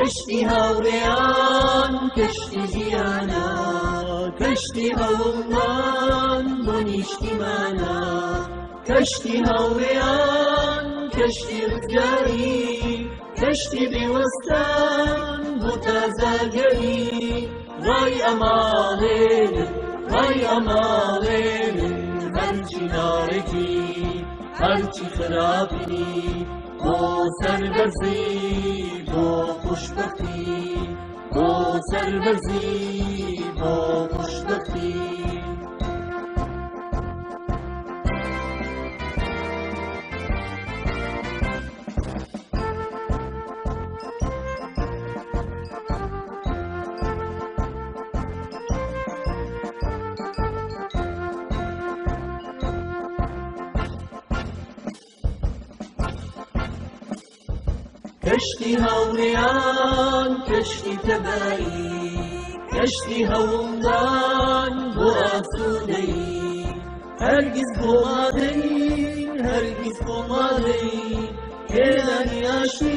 کەشتی هاوڕێیان کەشتی ژیانە کەشتی هەوڵمان بۆ نیشتیمانە کەشتی هاوڕێیان کەشتی ڕزگاری کەشتی بێوەستان بۆ تازاگەری ڕای ئەماڵێنن ڕای ئەماڵێنن هەرچی ناڕێکی هەرچی خراپی بۆ سەربەرزی بۆ خوشبەختی بۆ سەربەرزی بۆ خوشبەختی کەشتی هاوڕێیان کەشتی تەبایی کەشتی هەوڵدان بۆ ئاسوودەی هەرگیز بۆ مادەین هەرگیز بۆ مادەین هێنانی ئاشتی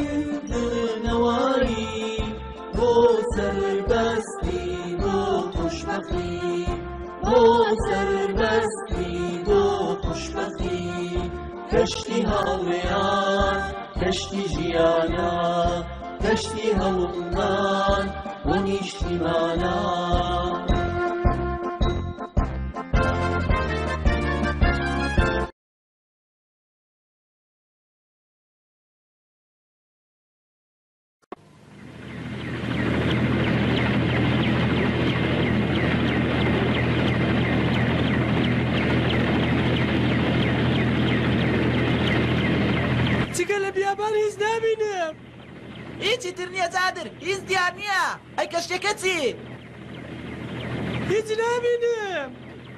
دڵنەواری بۆ سەربەستی بۆ خوشبەختی بۆ سەربەستی بۆ خوشبەختی کەشتی هاوڕێیان کەشتی ژیانە کەشتی هەوڵمان بۆ نیشتیمانە هیچی تر نییە جادر هیچ دیار نییە ئەی کەشتێکە چی؟ هیچ نابینم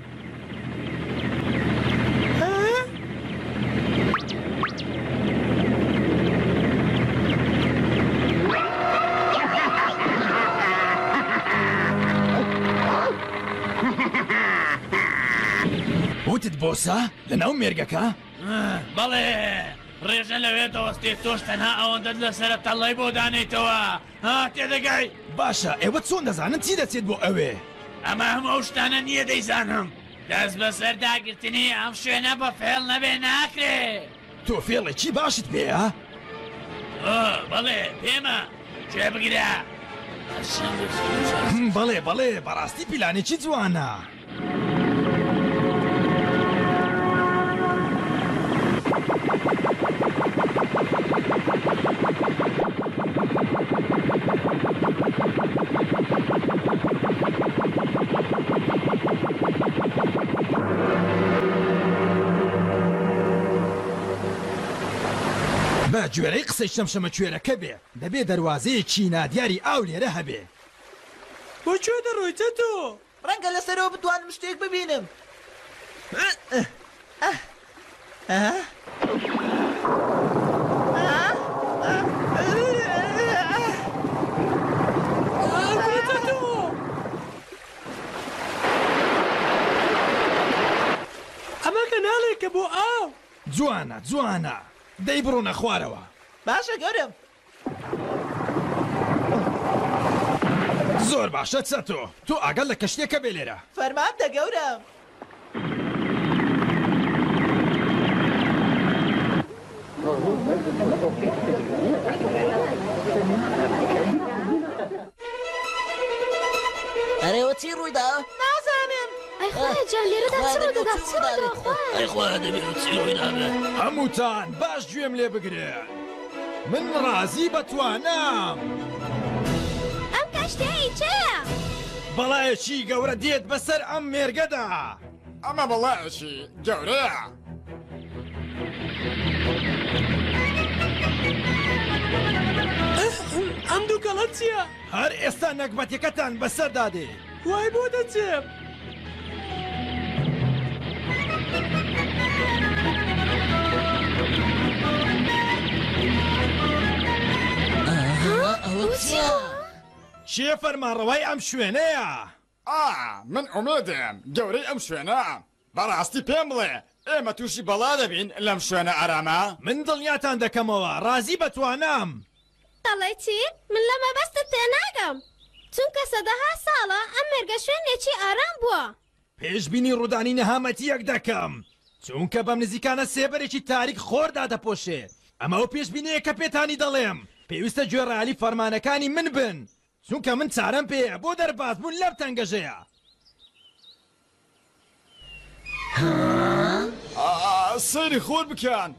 وتت بۆسە لەناو مێرگەکە؟ بەڵێ ڕێژە لەوێ دەوەستێت تۆش تەنها ئەوەندەت لەسرە تەڵای بۆ دانێتەوە ها تێدەگەی باشە ئێوە چۆن دەزانن چی دەچێت بۆ ئەوێ ئەمە هەموو شتانە نییە دەیزانم دەست بەسەر داگرتنی ئەم شوێنە بە فێڵ نەبێ ناکرێ تۆ فێڵێکی باشت پێیە؟ بەڵێ پێمە کوێ بگرە بەڵێ بەڵێ بەڕاستی پیلانێکی جوانە بە گوێرەی قسەی شەمشەمە کوێرەکە بێ دەبێ دەواازەیەکی نادیاری ئاو لێرە هەبێ بۆ کوێ دەڕۆیتە تۆ؟ ڕەنگە لەسەرەوە بتوانم شتێک ببینم ئەمە کەناڵێکە بۆ ئاو جوانە جوانە دەی بڕۆنە خوارەوە باشە گەورم زۆر باشە چە تۆ ئاگەل لە کەشتێکە بێ لێرە فەرمانتە گەورم ئەرێوە چی ڕوویدا؟ نازانم ئەی خۆیان جان لێرەدا چ ڕوودەدات چ ڕوودەوە ئەی خۆیان دەبێت چی ڕوویدابێ هەمووتان باش گوێم لێ بگرێن من ڕازی بەتوانم ئەم کەشتەی چێە؟ بەڵایەکی گەورە دێت بەسەر ئەم مێرگەدا ئەمە بەڵایەکی گەورەیە ئەم دووکەڵە چییە؟ هەر ئێستا نەکبەتەکەتان بەسەردادێ وای بۆ دەچێم چێ فەرمانڕەوای ئەم شوێنەیە؟ من ئومێدم گەورەی ئەم شوێنە بەڕاستی پێم بڵێ ئێمە تووشی بەڵا دەبین لەم شوێنە ئارامە من دڵنیاتان دەکەمەوە ڕازی بەتوانم دەڵێ چی؟ من لە مەبەستت تێناگەم چونکە سەدەها ساڵە ئەم مێرگە شوێنێکی ئارام بووە. پێشبینی ڕوودانی نەهامەتیەک دەکەم چونکە بەم نزیکانە سێبەرێکی تاریک خۆردا دەپۆشێ. ئەمە ئەو پێشبینەیە کە پێتانی دەڵێم پێویستە گوێڕالی فەرمانەکانی من بن چونکە من چارەم پێیە بۆ دەرباز بوون لەم تەنگەژەیە. سەیری خۆر بکەن.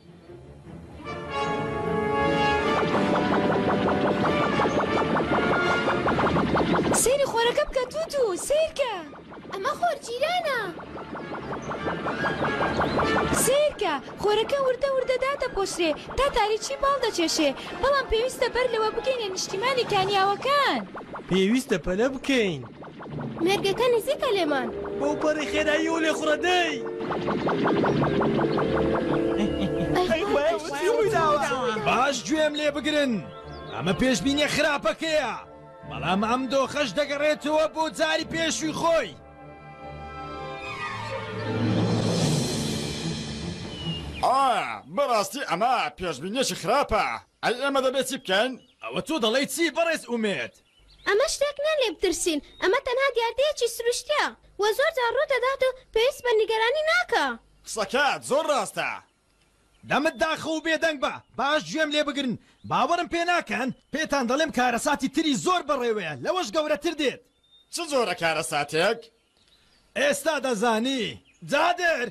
سەیری خۆرەکە بکە تووتو سیرکە ئەمە خۆرگیرانە. سیرکە خۆرەکە وردە وردەدا دەپۆشرێ تا تاریکی باڵ دەچێشێ بەڵام پێویستە بەر لەوە بگەینە نیشتیمانی کانیاوەکان. پێویستە پەلە بکەین مێرگەکە نزیکە لێمان. بۆ پەڕی خێرایی و لێ خوڕەدەی. باش گوێم لێ بگرن ئەمە پێشبینیە خراپەکەیە بەڵام ئەم دۆخەش دەگەڕێتەوە بۆ جاری پێشووی خۆی. بەڕاستی ئەمە پێشبینیەکی خراپە. ئەی ئێمە دەبێت چی بکەین؟ ئەوە تۆ دەڵێی چی بەڕێز ئومێد؟ ئەمە شتێک نەلێ بترسین ئەمە تەنها دیاردەیەکی سروشتیە وە زۆر جار ڕوو دەدات و پێویست بە نیگەرانی ناکە. قسەکەت زۆر ڕاستە. دەمت داخە و بێدەنگ بە باش گوێم لێ بگرن باوەرم پێ ناکەن پێتان دەڵێم کارەساتی تری زۆر بەڕێوەیە لەوەش گەورەتر دێت. چ زۆرە کارەساتێک؟ ئێستا دەزانی جادر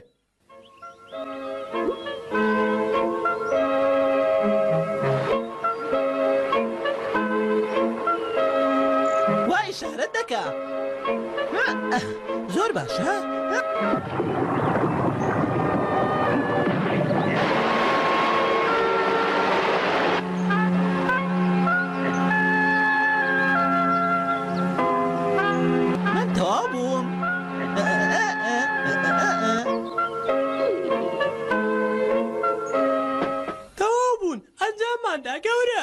وای شارەت دەکا زۆر باشە. من تەواو بووم. تەواو بوون ئەنجامماندا گەورە.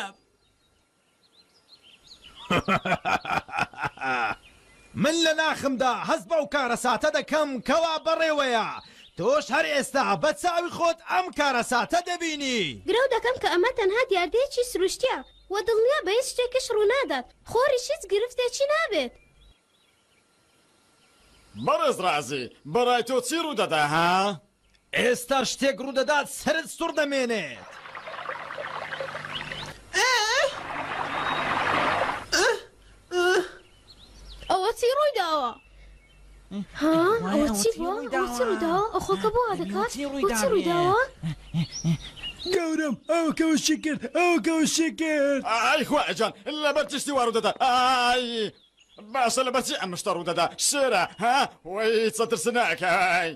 من لە ناخمدا هەست بەو کارەساتە دەکەم کەوا بەڕێوەیە تۆش هەر ئێستا بە چاوی خۆت ئەم کارەساتە دەبینی. گرەو دەکەم کە ئەمە تەنها دیاردەیەکی سروشتیە وە دڵنیا بە هیچ شتێکیش ڕوونادات خۆریش هیچ گرفتێکی نابێت. بەڕێز ڕازی بەڕای تۆ چی ڕوودەدا ها؟ ئێستا شتێک ڕوودەدات سەرت سوڕ دەمێنێت. ئەوە چی ڕوویداوە؟ ها ئەوە چی بووە؟ ئەوە چی ڕوویداوە؟ ئەو خۆکە بۆ وا دەکات؟ بۆ چی ڕوویداوە؟ گەورم ئەو کەوشی کرد ئەو کەوشی کرد. ئای خواجان لەبەر تشتی وا ڕوودەدا. ئای باشە لەبەر چی ئەم شتە ڕوودەدا؟ شێرە ها وەی چە ترسناکەی.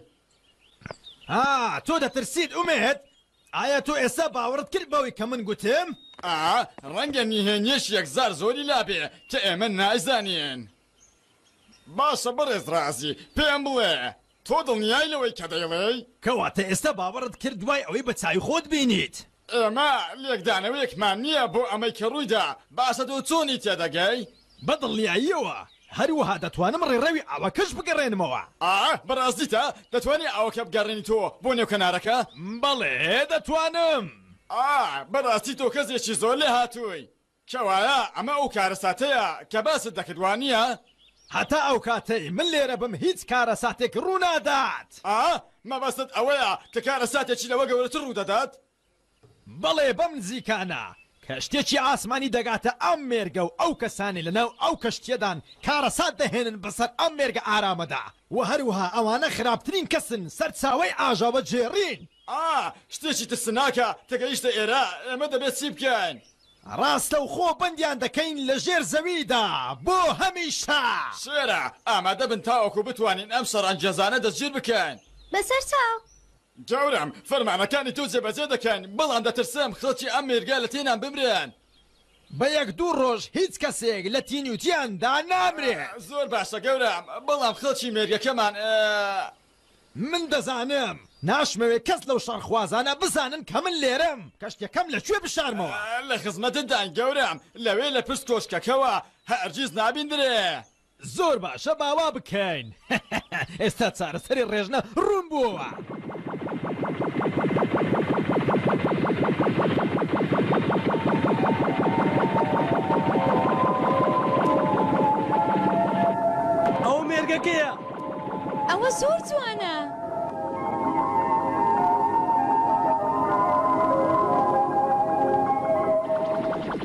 تۆ دەترسیت ئومێد؟ ئایا تۆ ئێستا باوەڕت کرد بەوەی کە من گوتم؟ ڕەنگە نیهێنیەش یەکزار زۆری لابێ کە ئێمە نایزانین. باشە بەڕێز ڕازی پێم بڵێ تۆ دڵنیای لەوەی کە دەیڵێی؟ کەواتە ئێستا باوەڕت کرد دوای ئەوەی بە چاوی خۆت بینیت. ئێمە لێکدانەوەیەکمان نییە بۆ ئەمەی کە ڕوویدا باشە تۆ چۆنی تێدەگەی؟ بەدڵنیاییەوە هەروەها دەتوانم ڕێڕەوی ئاوەکەش بگەڕێنمەوە. بەڕاستیتە دەتوانی ئەوەکە بگەڕێنی تۆ بۆ نێو کەنارەکە؟ بەڵێ دەتوانم. بەڕاستی تۆ کەسێکی زۆر لێ هاتووی کەوایە ئەمە ئەو کارەساتەیە کە باست دەکردوانیە؟ هەتا ئەو کاتەی من لێرە بم هیچ کارەساتێک ڕوونادات. مەبەستت ئەوەیە کە کارەساتێکی لەوە گەورەتر ڕوودەدات؟ بەڵێ بەم نزیکانە کە شتێکی ئاسمانی دەگاتە ئەم مێرگە و ئەو کەسانی لەناو ئەو کەشتێدان کارەسات دەهێنن بەسەر ئەم مێرگە ئارامەدا و هەروەها ئەوانە خراپترین کەسن سەرچاوەی ئاژاوە جێڕین. شتێکی ترسناکە تەگەیشتە ئێرە ئێمە دەبێت چی بکەین؟ ڕاستە و خۆ بەندیان دەکەین لە ژێر زەویدا بۆ هەمیشە. شێرە ئامادە بن تاوەکو بتوانین ئەم شەڕەنجەزانە دەستگیر بکەین. بەسەر چاو گەورم فەرمانەکانی تۆ جێبەجێ دەکەین بەڵام دەترسم خەڵکی ئەم مێرگە لە تێنان بمرێن. بە یەک دوو ڕۆژ هیچ کەسێک لە تینوتیاندا نامرێت. زۆر باشە گەورم بەڵام خەڵکی مێرگەکەمان من دەزانم ناشمەوێت کەس لەو شەڕخوازانە بزانن کە من لێرم کەشتەکەم لەکوێ بشارمەوە. لە خزمەتتدان گەورم لەوێ لە پشت کۆشکەکەوە هەرگیز نابیندرێ. زۆر باشە باوا بکەین. ئێستا چارەسەری ڕێژنە ڕوون بووەوە.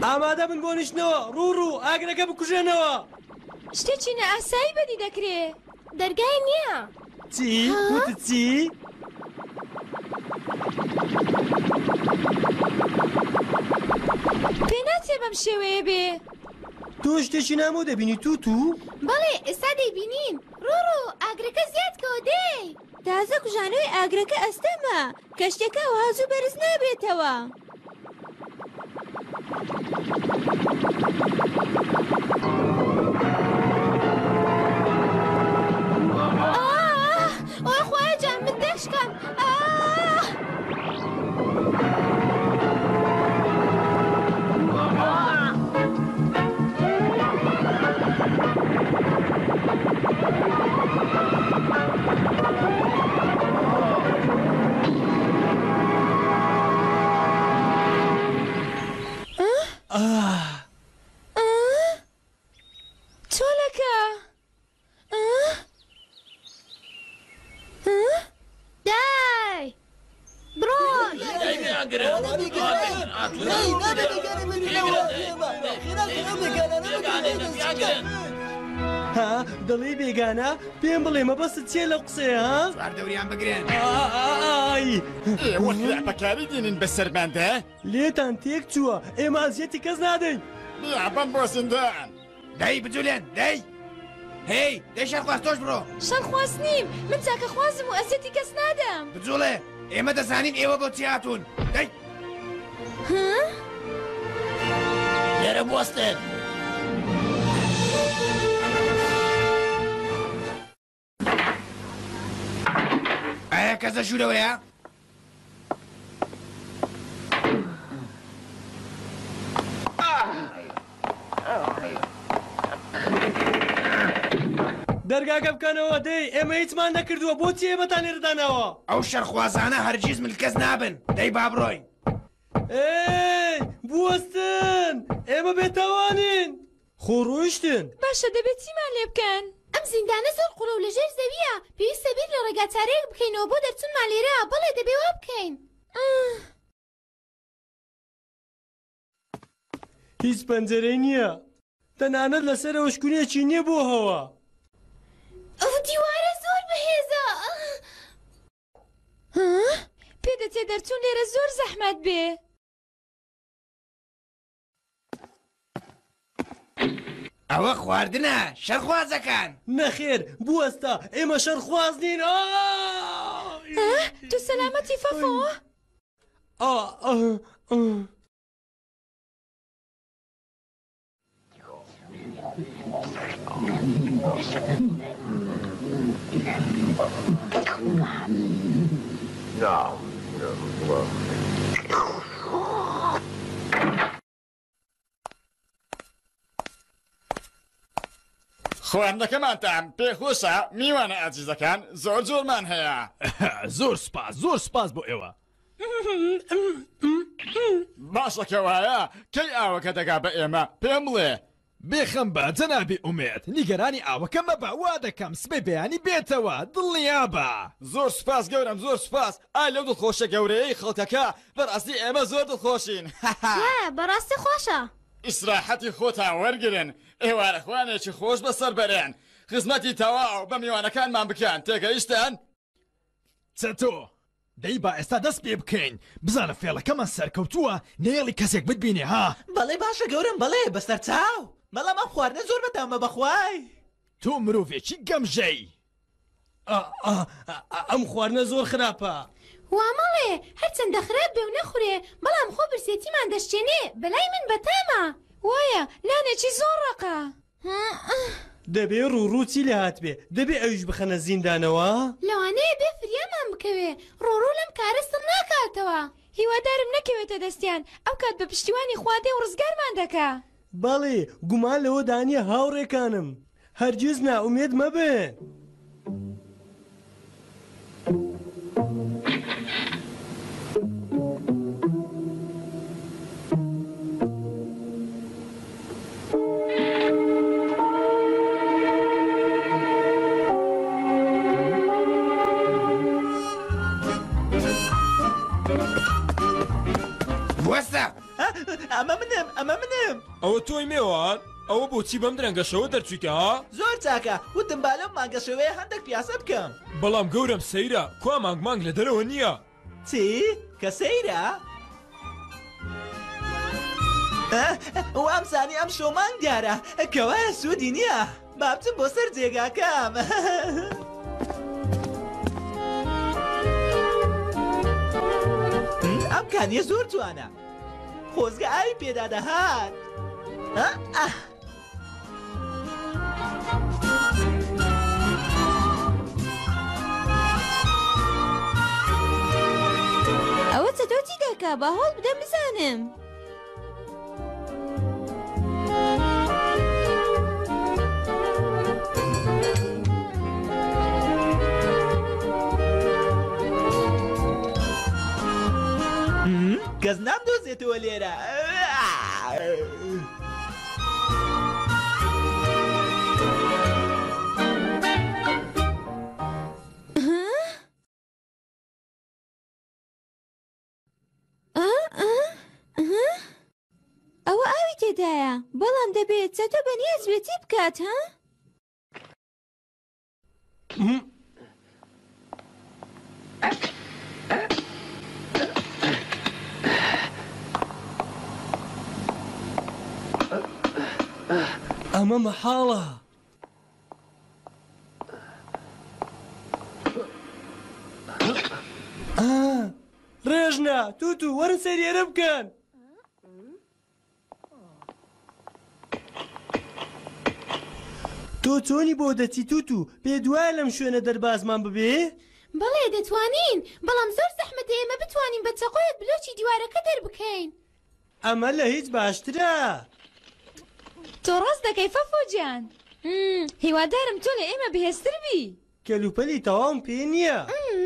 ئامادە بن بۆ نیشتنەوە ڕوو ئاگرەکە بکوژێنەوە شتێکی نەئاسایی بەدی دەکرێت دەرگای نییە چی؟ وتت چی؟ پێ ناچێ بەم شێوەیە بێ تۆ شتێکی نامۆ دەبینی تو؟ بەڵێ ئێستا دەیبینین ڕۆ ئاگرەکە زیادکەوە دێ تازە کوژانەوەی ئاگرەکە ئەستەمە کەشتەکە وازوو بەرز نابێتەوە ئۆی خۆیان جان من دەشکەم چۆلەکە دای بڕۆن ها دەڵێ بێگانە پێم بڵێ مەبەستت چیە لەو قسەیە ها؟ دەوریان بگرێن ئای ئێوە خراپەکاری دێنین بە سەربەندە لێتان تێک چووە ئێمە ئازیەتی کەس نادەین بم بۆ زیندان دەی بجولێن دەی هی دەی شەرخواست تۆش بڕۆ شەرخواست نیم من چاکە خوازم و ئەزیەتی کەس نادەم بجوڵێ ئێمە دەزانین ئێوە بۆ چیاتون دەی لێرە بوەستن ئایا کەس دەژوورەوەیە؟ دەرگاکە بکەنەوە دەی ئێمە هیچمان نەکردووە بۆچی ئێمەتان لێدانەوە ئەو شەرخوازانە هەرگیز ملکەس نابن دەی با بڕۆین ئێ بوەستن ئێمە بێتاوانین خۆڕۆیشتن باشە دەبێت چیمان لێ بکەن ئەم زیندانە زۆر قوڵە و لەژێر زەویە پێویستە بیر لە ڕێگا چارەیەک بکەینەوە بۆ دەرچوونمان لێرە بەڵێ دەبێ وا بکەین هیچ پەنجەرەی نییە تەنانەت لەسەر ئەوشکونیەکی نییە بۆ هەوە ئەو دیوارە زۆر بەهێزە پێدەچێ دەرچوون لێرە زۆر زەحمەت بێ ئەوە خواردنە شەرخوازەکان نەخێر بوەستە ئێمە شەرخواز نین تو سەلامەتی فەفۆ خواردنەکەمانتان پێخۆشە میوانە ئاجیزەکان زۆر جۆرمان هەیە زۆر سپاس بۆ ئێوە باشەکەوایە کەی ئاوەکە دەگا بە ئێمە پێم بڵێ بێخەم بە جەنابی ئومێت نیگەرانی ئاوەکەم مەبە وا دەکەم سبەی بەیانی بێتەوە دڵنیا بە زۆر سوپاس گەورم زۆر سوپاس ئای لەو دڵخۆشە گەورەیەی خەڵکەکە بەڕاستی ئێمە زۆر دڵخۆشین بەڕاستی خۆشە ئیسراحەتی خۆتان وەرگرن ئێوارەخوانێکی خۆش بەسەر بەرێن خزمەتی تەواو بە میوانەکانمان بکەن تێگەیشتن چەتۆ دەی با ئێستا دەست پێ بکەین بزانە فێڵەکەمان سەرکەوتووە نێڵی کەسێک بتبینێ ها بەڵێ باشە گەورم بەڵێ بەسەر چاو بەڵام ئەم خواردنە زۆر بەتامە بەخوای تۆ مرۆڤێکی گەمژەی ئەم خواردنە زۆر خراپە وا مەڵێ هەرچەندە خراپ بێ و نەخورێ بەڵام خۆ برسێتیمان دەشتێنێ بەلای من بەتامە وایە لانێکی زۆر ڕقە دەبێ ڕووڕووچی لە هات بێ دەبێ ئەویش بخەنە زیندانەوە لەوانەیە بێ فریامان بکەوێ ڕۆڕوو لەم کارە سڵ ناکاتەوە هیوادارم نەکەوێتە دەستیان ئەو کات بە پشتیوانی خوادێ و ڕزگارمان دەکا بەڵێ گومان لەوە دانیە هاوڕێکانم هەرگیز ناومێد مەبن بوەستە ئەمە منم ئەوە تۆی مێوان ئەوە بۆچی بەم درەنگەشەوە دەرچوویتە؟ زۆر چاکە وتم با لەم مانگەشەوەیە هەندێک پیاسە بکەم. بەڵام گەورم سەیرە کوا مانگ لە دەرەوە نییە. چی؟ کە سەیرە؟ وام زانی ئەم شۆمان دیارە کەوایە سوودی نییە با بچم بۆ سەر جێگاکەم. ئەم کانیە زۆر جوانە خۆزگە ئاوی پێدا دەهات. ئەوە چەتۆ چی دەکا با هەڵ بدەم بزانم. کەس نامدۆزێتەوە لێرە. ئەوە ئاوی تێدایە بەڵام دەبێت چەتۆ بەنیاز بێتی بکات ها؟ ئەمە مەحاڵە. ڕێژنە تووتو وەرن سەریێرە بکەن. تۆ چۆنی بۆ دەچی تووتو پێ دوایە لەم شوێنە دەربازمان ببێ؟ بەڵێ دەتوانین بەڵام زۆر زەحمەتە ئێمە بتوانین بە چەقۆیەک بلۆچی دیوارەکە دەربکەین. ئەمە لە هیچ باشترە. تۆ ڕاست دەکەی فەفۆجیان. هیوادارم تۆ لە ئێمە بەهێزتر بی. کەلوپەلی تەواوم پێ نییە.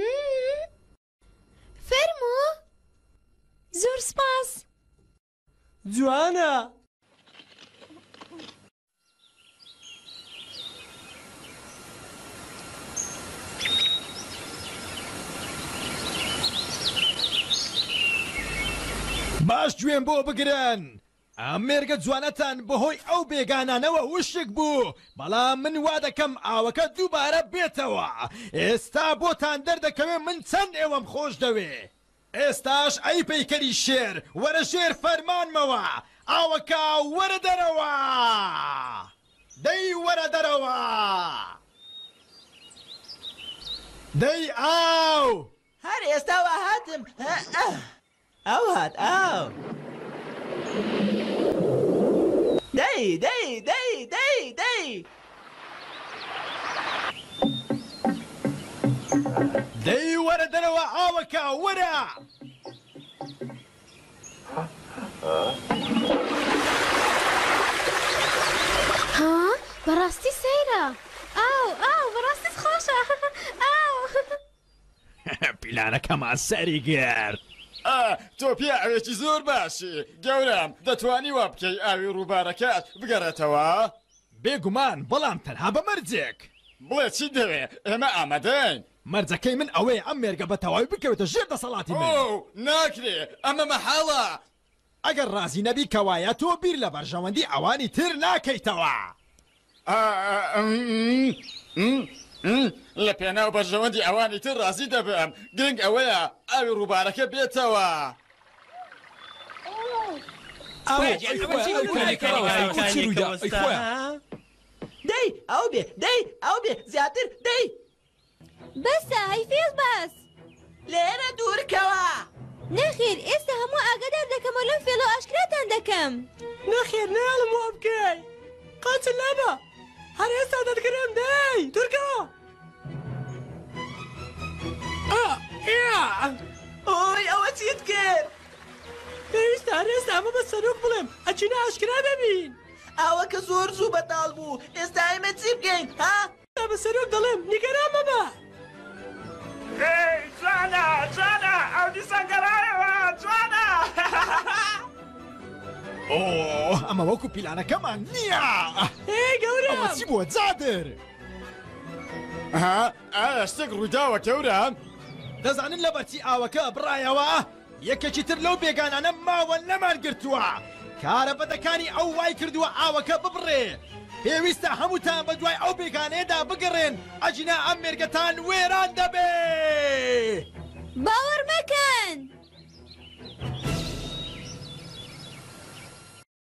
فەرموو زۆر سپاس. جوانە. باش گوێم بۆ بگرن ئەم مێرگە جوانەتان بەهۆی ئەو بێگانانەوە وشک بوو بەڵام من وا دەکەم ئاوەکە دووبارە بێتەوە ئێستا بۆتان دەردەکەوێ من چەند ئێوەم خۆش دەوێ ئێستاش ئەی پەیکەری شێر وەرە ژێر فەرمانمەوە ئاوەکە وەرە دەرەوە دەی وەرە دەرەوە دەی ئاو هەر ئێستاوە هاتم ئەو هات ئاو دەی دەی وەرە دەرەوە ئاوەکە وەرە ها بەڕاستی سەیرە ئاو بەڕاستی خۆشە ئاو پیلانەکەمان سەری گرت تۆ پێ ئەوێکی زۆر باشی گەورم دەتوانی وا بکەی ئاوی ڕووبارەکەت بگەڕێتەوە بێگومان بەڵام تەنها بە مەرجێک بڵێ چی دەوێ ئێمە ئامادەین مەرجەکەی من ئەوەیە ئەم مێرگە بە تەواوی بکەوێتە ژێر دەسەڵاتی من ناکرێ ئەمە مەحاڵە ئەگەر ڕازی نەبی کەوایە تۆ بیر لە بەرژەوەندی ئەوانی تر ناکەیتەوە لە پێناو بەرژەوەندی ئەوانی تر ڕازی دەبم گرنگ ئەوەیە ئاوی ڕووبارەکە بێتەوە دەی ئەو بێ زیاتر دەی بەسە هەیفێڵ بەس لێرە دوورکەوە نەخێر ئێستا هەموو ئاگادار دەکەمەوە لەم فێڵە ئاشکراتان دەکەم نەخێر نەیاڵم وا بکەی قاچل لەبە هەر ئێستا دەتگرم دەی دوورکەوە ئۆی ئەوە چیت کرد پێویستە هەر ئێستا ئەمە بە سەرۆک بڵێم ئەچینە ئاشکرا ببین ئەوە کە زۆر زوو بەتاڵ بوو ئێستا ئێمە چی بکەین ها تا بە سەرۆک دەڵێم نیگەران مەبە جوانە ئەو دیسانگەڕایەوە جوانە ئەمە وەکو پیلانەکەمان نییە گەورە ئەوە چی بووە جادر ئایا شتێک ڕوویداوە گەورم دەزانن لە بەرچی ئاوەکە بڕایەوە یەکێکی تر لەو بێگانانە ماوە نەمان گرتووە کارە بەدەکانی ئەو وای کردووە ئاوەکە ببڕێ پێویستە هەمووتان بە دوای ئەو بێگانەیەدا بگەڕێن ئەجنا ئەم مێرگەتان وێران دەبێ باوەڕ مەکەن